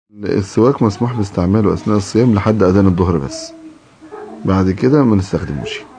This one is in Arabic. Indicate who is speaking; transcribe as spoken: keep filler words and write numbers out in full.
Speaker 1: السواك مسموح باستعماله أثناء الصيام لحد أذان الظهر بس، بعد كده ما نستخدموش.